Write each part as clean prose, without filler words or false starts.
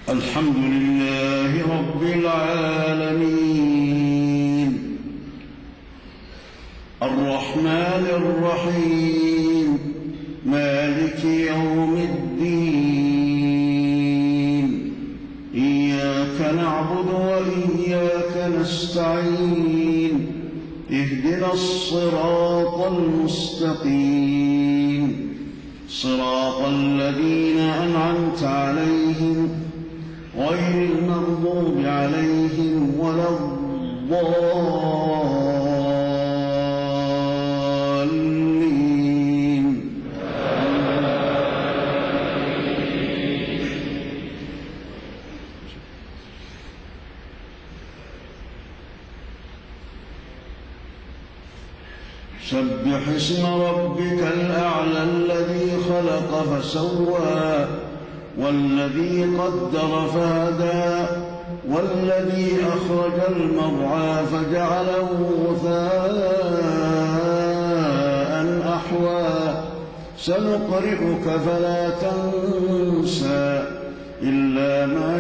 الحمد لله رب العالمين الرحمن الرحيم مالك يوم الدين إياك نعبد وإياك نستعين اهدنا الصراط المستقيم صراط الذين أنعمت عليهم غير المغضوب عليهم ولا الضالين سبح اسم ربك الأعلى الذي خلق فسوى والذي قدر فهدى والذي أخرج المرعى فجعله غثاء أحوى سنقرئك فلا تنسى إلا ما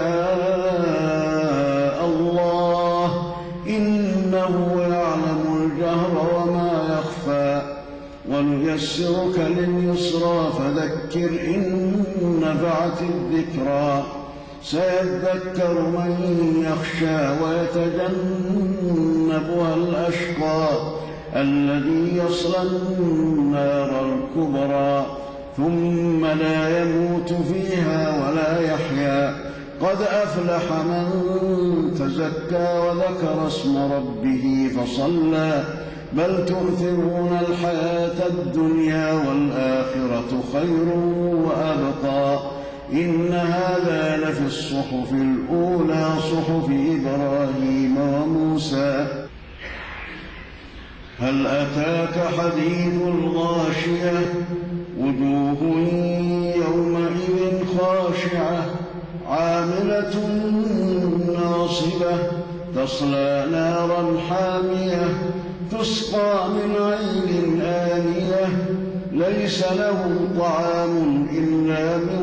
شاء الله إنه يعلم الجهر وما يخفى ونيسرك لليسرى فذكر إن نفعت الذكرى سيذكر من يخشى ويتجنبها الأشقى الذي يصلى النار الكبرى ثم لا يموت فيها ولا يحيا قد أفلح من تزكى وذكر اسم ربه فصلى بل تؤثرون الحياة الدنيا والآخرة خير وأبقى إن هذا لفي الصحف الأولى صحف إبراهيم وموسى هل أتاك حديث الغاشية وجوه يومئذ خاشعة عاملة ناصبة تصلى نارا حامية تسقى من عين آنية ليس لهم طعام إلا من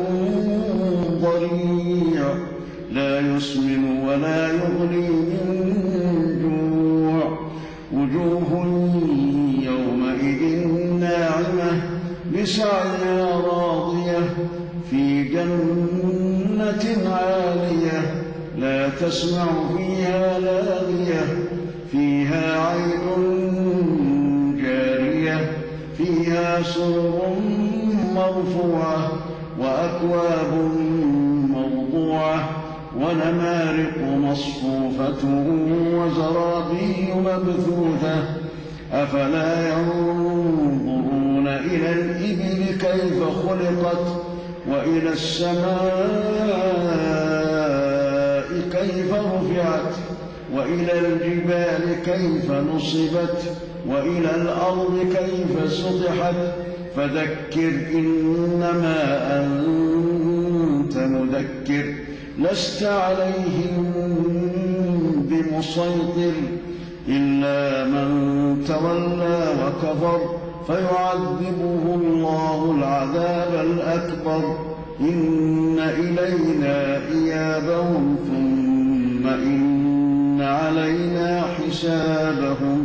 ضريع لا يسمن ولا يغني من جوع وجوه يومئذ ناعمة لسعيها راضية في جنة عالية لا تسمع فيها لاغية فيها عين جارية فيها سرر مرفوعة وأكواب موضوعة ونمارق مصفوفة وزرابي مبثوثة أفلا ينظرون إلى الإبل كيف خلقت وإلى السماء كيف رفعت وإلى الجبال كيف نصبت وإلى الأرض كيف سطحت فذكر إنما أنت مذكر لست عليهم بمسيطر إلا من تولى وكفر فيعذبه الله العذاب الأكبر إن إلينا إيابهم ثم إن علينا حسابهم